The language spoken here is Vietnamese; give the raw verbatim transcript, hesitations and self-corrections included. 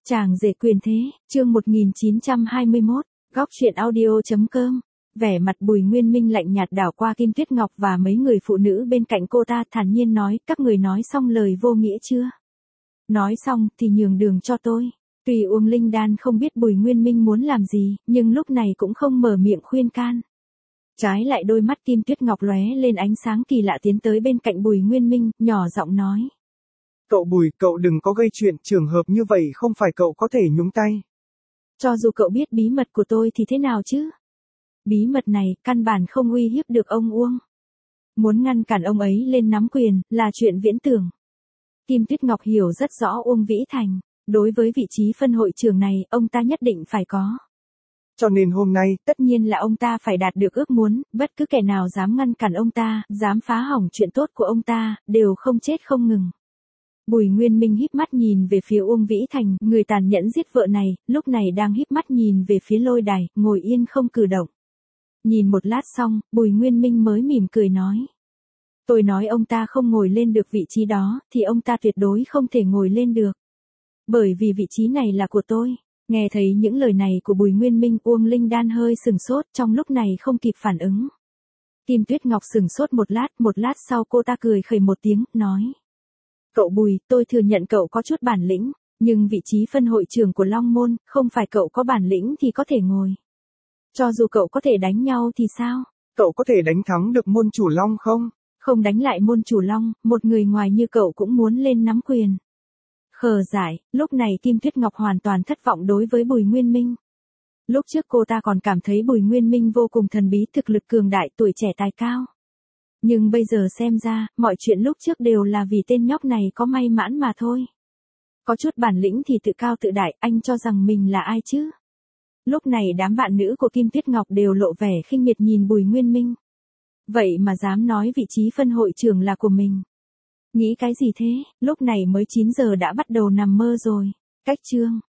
Chàng rể quyền thế, chương một nghìn chín trăm hai mươi mốt, góc truyện audio.com. Vẻ mặt Bùi Nguyên Minh lạnh nhạt đảo qua Kim Tuyết Ngọc và mấy người phụ nữ bên cạnh cô ta, thản nhiên nói, các người nói xong lời vô nghĩa chưa? Nói xong thì nhường đường cho tôi. Tuy Uông Linh Đan không biết Bùi Nguyên Minh muốn làm gì, nhưng lúc này cũng không mở miệng khuyên can. Trái lại đôi mắt Kim Tuyết Ngọc lóe lên ánh sáng kỳ lạ, tiến tới bên cạnh Bùi Nguyên Minh, nhỏ giọng nói. Cậu Bùi, cậu đừng có gây chuyện, trường hợp như vậy không phải cậu có thể nhúng tay. Cho dù cậu biết bí mật của tôi thì thế nào chứ? Bí mật này, căn bản không uy hiếp được ông Uông. Muốn ngăn cản ông ấy lên nắm quyền, là chuyện viễn tưởng. Kim Tuyết Ngọc hiểu rất rõ Uông Vĩ Thành. Đối với vị trí phân hội trưởng này, ông ta nhất định phải có. Cho nên hôm nay, tất nhiên là ông ta phải đạt được ước muốn, bất cứ kẻ nào dám ngăn cản ông ta, dám phá hỏng chuyện tốt của ông ta, đều không chết không ngừng. Bùi Nguyên Minh híp mắt nhìn về phía Uông Vĩ Thành, người tàn nhẫn giết vợ này, lúc này đang híp mắt nhìn về phía lôi đài, ngồi yên không cử động. Nhìn một lát xong, Bùi Nguyên Minh mới mỉm cười nói. Tôi nói ông ta không ngồi lên được vị trí đó, thì ông ta tuyệt đối không thể ngồi lên được. Bởi vì vị trí này là của tôi. Nghe thấy những lời này của Bùi Nguyên Minh, Uông Linh Đan hơi sừng sốt, trong lúc này không kịp phản ứng. Kim Tuyết Ngọc sừng sốt một lát, một lát sau cô ta cười khẩy một tiếng, nói. Cậu Bùi, tôi thừa nhận cậu có chút bản lĩnh, nhưng vị trí phân hội trưởng của Long Môn, không phải cậu có bản lĩnh thì có thể ngồi. Cho dù cậu có thể đánh nhau thì sao? Cậu có thể đánh thắng được môn chủ Long không? Không đánh lại môn chủ Long, một người ngoài như cậu cũng muốn lên nắm quyền. Khờ dại, lúc này Kim Tuyết Ngọc hoàn toàn thất vọng đối với Bùi Nguyên Minh. Lúc trước cô ta còn cảm thấy Bùi Nguyên Minh vô cùng thần bí, thực lực cường đại, tuổi trẻ tài cao. Nhưng bây giờ xem ra, mọi chuyện lúc trước đều là vì tên nhóc này có may mãn mà thôi. Có chút bản lĩnh thì tự cao tự đại, anh cho rằng mình là ai chứ? Lúc này đám bạn nữ của Kim Tuyết Ngọc đều lộ vẻ khinh miệt nhìn Bùi Nguyên Minh. Vậy mà dám nói vị trí phân hội trưởng là của mình. Nghĩ cái gì thế, lúc này mới chín giờ đã bắt đầu nằm mơ rồi. Cách chương.